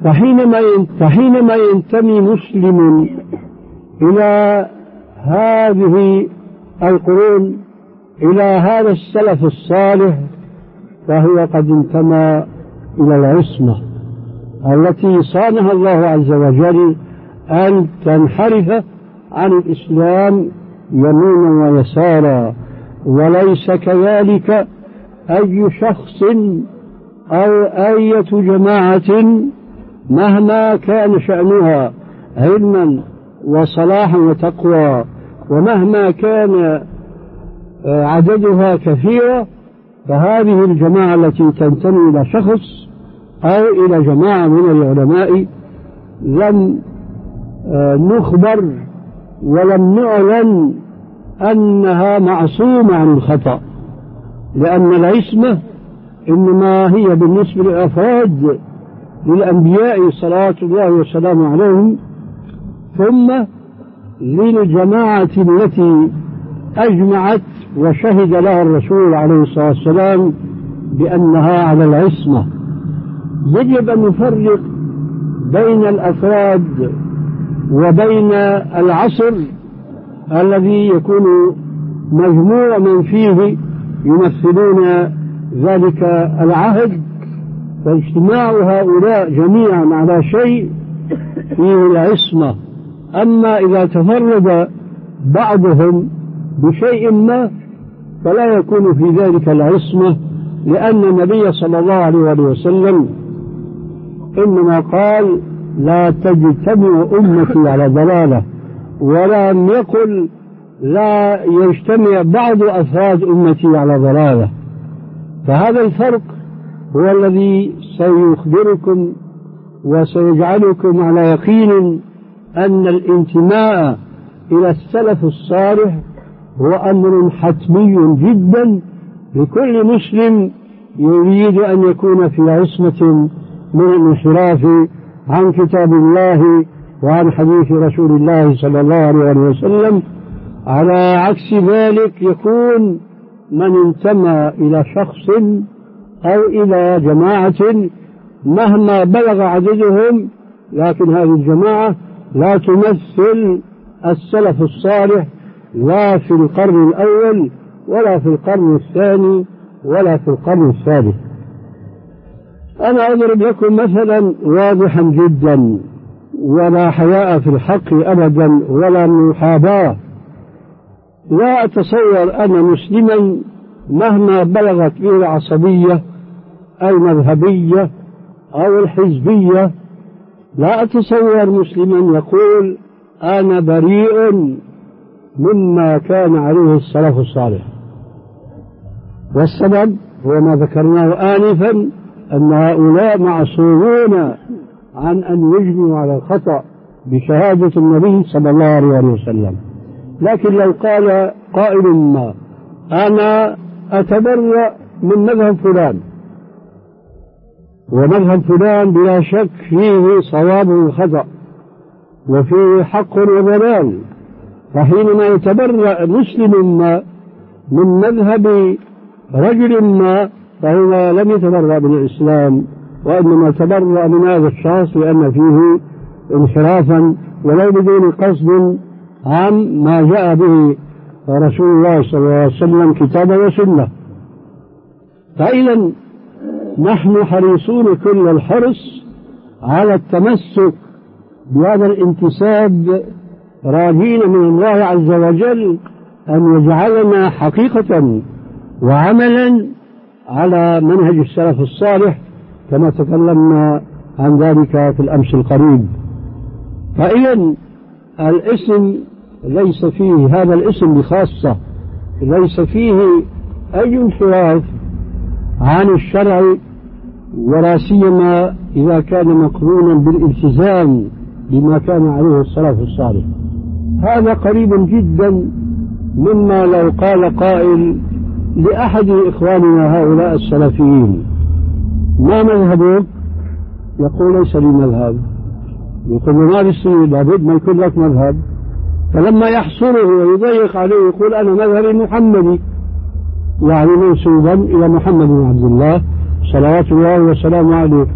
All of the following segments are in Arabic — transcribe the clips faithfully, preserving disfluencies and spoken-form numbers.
فحينما فحينما ينتمي مسلم إلى هذه القرون، إلى هذا السلف الصالح، فهو قد انتمى إلى العصمة التي صانها الله عز وجل أن تنحرف عن الإسلام يمينا ويسارا. وليس كذلك أي شخص أو أية جماعة مهما كان شأنها علما وصلاحا وتقوى، ومهما كان عددها كثيرا، فهذه الجماعة التي تنتمي إلى شخص أو إلى جماعة من العلماء لم نخبر ولم نعلن أنها معصومة عن الخطأ، لأن العصمة إنما هي بالنسبة للأفراد للأنبياء صلوات الله وسلامه عليهم، ثم للجماعة التي أجمعت وشهد لها الرسول عليه الصلاة والسلام بأنها على العصمة. يجب أن نفرق بين الأفراد وبين العصر الذي يكون مجموع من فيه يمثلون ذلك العهد، فاجتماع هؤلاء جميعا على شيء فيه العصمة. أما إذا تفرد بعضهم بشيء ما فلا يكون في ذلك العصمة، لأن النبي صلى الله عليه وسلم إنما قال لا تجتمع أمتي على ضلالة، ولم يقل لا يجتمع بعض أفراد أمتي على ضلالة. فهذا الفرق هو الذي سيخبركم وسيجعلكم على يقين أن الانتماء إلى السلف الصالح هو أمر حتمي جدا لكل مسلم يريد أن يكون في عصمة من الانحراف عن كتاب الله وعن حديث رسول الله صلى الله عليه وسلم. على عكس ذلك يكون من انتمى إلى شخص أو إلى جماعة مهما بلغ عددهم، لكن هذه الجماعة لا تمثل السلف الصالح لا في القرن الأول ولا في القرن الثاني ولا في القرن الثالث. أنا أضرب لكم مثلا واضحا جدا، ولا حياء في الحق أبدا ولا محاباة. لا أتصور أن مسلما مهما بلغت به العصبية المذهبية أو الحزبية، لا أتصور مسلما يقول أنا بريء مما كان عليه السلف الصالح. والسبب هو ما ذكرناه آنفا، أن هؤلاء معصومون عن أن يجنوا على الخطأ بشهادة النبي صلى الله عليه وسلم. لكن لو قال قائل ما أنا أتبرأ من مذهب فلان، ومذهب فلان بلا شك فيه صواب وخطأ وفيه حق وضلال، فحينما يتبرأ مسلم ما من مذهب رجل ما فهو لم يتبرأ من الإسلام، وإنما تبرأ من هذا الشخص لأن فيه انحرافا ولو بدون قصد عن ما جاء به رسول الله صلى الله عليه وسلم كتابا وسنة. فإذا نحن حريصون كل الحرص على التمسك بهذا الانتساب، راجين من الله عز وجل أن يجعلنا حقيقة وعملا على منهج السلف الصالح كما تكلمنا عن ذلك في الأمس القريب. فإذا الاسم ليس فيه، هذا الاسم بخاصة ليس فيه أي انحراف عن الشرع، ولا سيما إذا كان مقرونا بالالتزام بما كان عليه السلف الصالح. هذا قريب جدا مما لو قال قائل لأحد إخواننا هؤلاء السلفيين ما مذهبك؟ يقول ليس لي مذهب. يقول ما بالسنة لابد ما يكون لك مذهب. فلما يحصره ويضيق عليه يقول أنا مذهبي محمدي، يعني منسوبا إلى محمد بن عبد الله صلوات الله وسلامه عليه.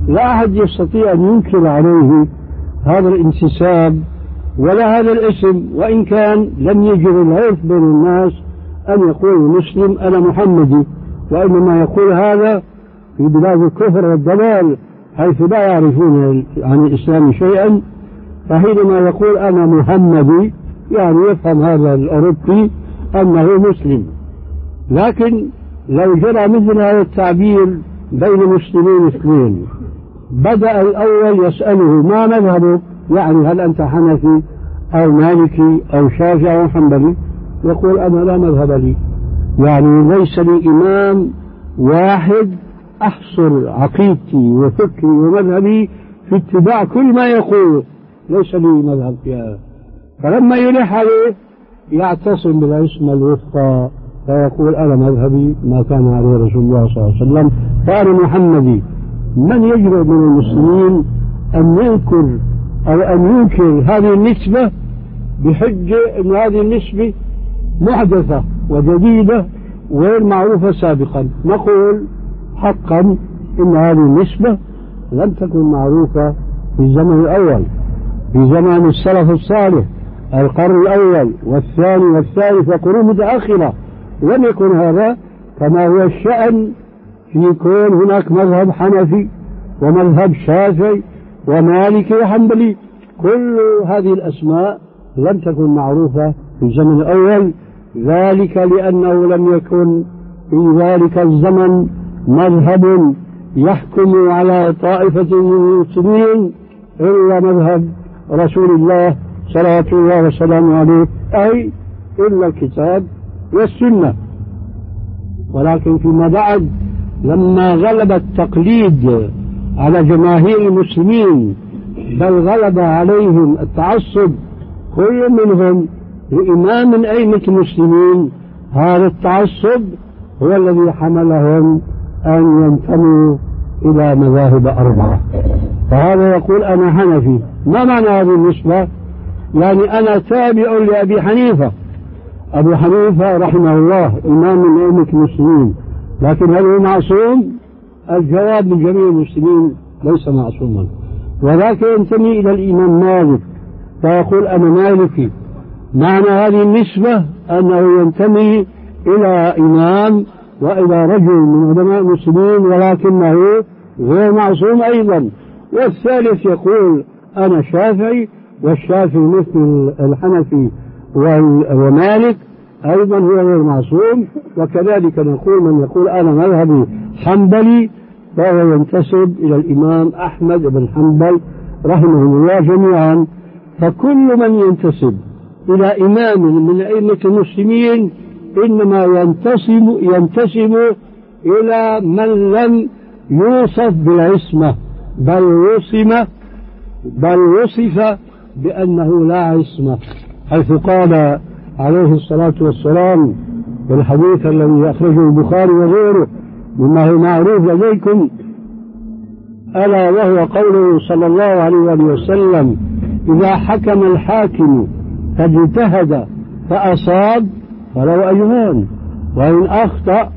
لا أحد يستطيع أن ينكر عليه هذا الانتساب ولا هذا الاسم، وإن كان لم يجر العرف بين الناس أن يقول مسلم أنا محمدي، وإنما يقول هذا في بلاد الكفر والضلال حيث لا يعرفون عن الإسلام شيئا، فحينما يقول أنا محمدي يعني يفهم هذا الأوروبي أنه مسلم. لكن لو جرى مثل هذا التعبير بين مسلمين اثنين، بدأ الأول يسأله ما مذهبه، يعني هل أنت حنفي أو مالكي أو شافعي أو حنبلي، يقول أنا لا مذهب لي، يعني ليس لي إمام واحد أحصر عقيدتي وفكري ومذهبي في اتباع كل ما يقول، ليس لي مذهب في هذا. فلما يلح عليه يعتصم بالعصمة الوثقى فيقول أنا مذهبي ما كان عليه رسول الله صلى الله عليه وسلم فأنا محمدي. من يجرؤ من المسلمين أن ينكر أو أن ينكر هذه النسبة بحجة أن هذه النسبة محدثة وجديدة وغير معروفة سابقا؟ نقول حقا إن هذه النسبة لم تكن معروفة في الزمن الأول، في زمن السلف الصالح القرن الأول والثاني والثالث وقرون متأخرة لم يكن هذا كما هو الشأن في كون هناك مذهب حنفي ومذهب شافعي ومالكي وحنبلي. كل هذه الأسماء لم تكن معروفة في الزمن الأول، ذلك لأنه لم يكن في ذلك الزمن مذهب يحكم على طائفة من المسلمين إلا مذهب رسول الله صلوات الله وسلامه عليه، أي إلا الكتاب والسنة. ولكن فيما بعد لما غلب التقليد على جماهير المسلمين بل غلب عليهم التعصب كل منهم لإمام من أئمة المسلمين، هذا التعصب هو الذي حملهم أن ينتموا إلى مذاهب أربعة. فهذا يقول أنا حنفي، ما معنى هذه النسبة؟ يعني أنا تابع لأبي حنيفة، أبو حنيفة رحمه الله إمام من أئمة المسلمين، لكن هل هو معصوم؟ الجواب من جميع المسلمين ليس معصوما. ولكن ينتمي إلى الإمام مالك فيقول أنا مالكي. معنى هذه النسبة أنه ينتمي إلى إمام وإلى رجل من علماء المسلمين ولكنه غير معصوم أيضا. والثالث يقول أنا شافعي، والشافعي مثل الحنفي ومالك أيضا هو غير معصوم. وكذلك نقول من يقول أنا مذهبي حنبلي فهو ينتسب إلى الإمام أحمد بن حنبل رحمه الله جميعا. فكل من ينتسب إلى إمام من أئمة المسلمين إنما ينتسب ينتسب إلى من لم يوصف بالعصمة بل وصم بل وصف بأنه لا عصمة، حيث قال عليه الصلاة والسلام في الحديث الذي أخرجه البخاري وغيره مما هو معروف لديكم، ألا وهو قوله صلى الله عليه وسلم إذا حكم الحاكم فاجتهد فأصاب فله أجران وإن أخطأ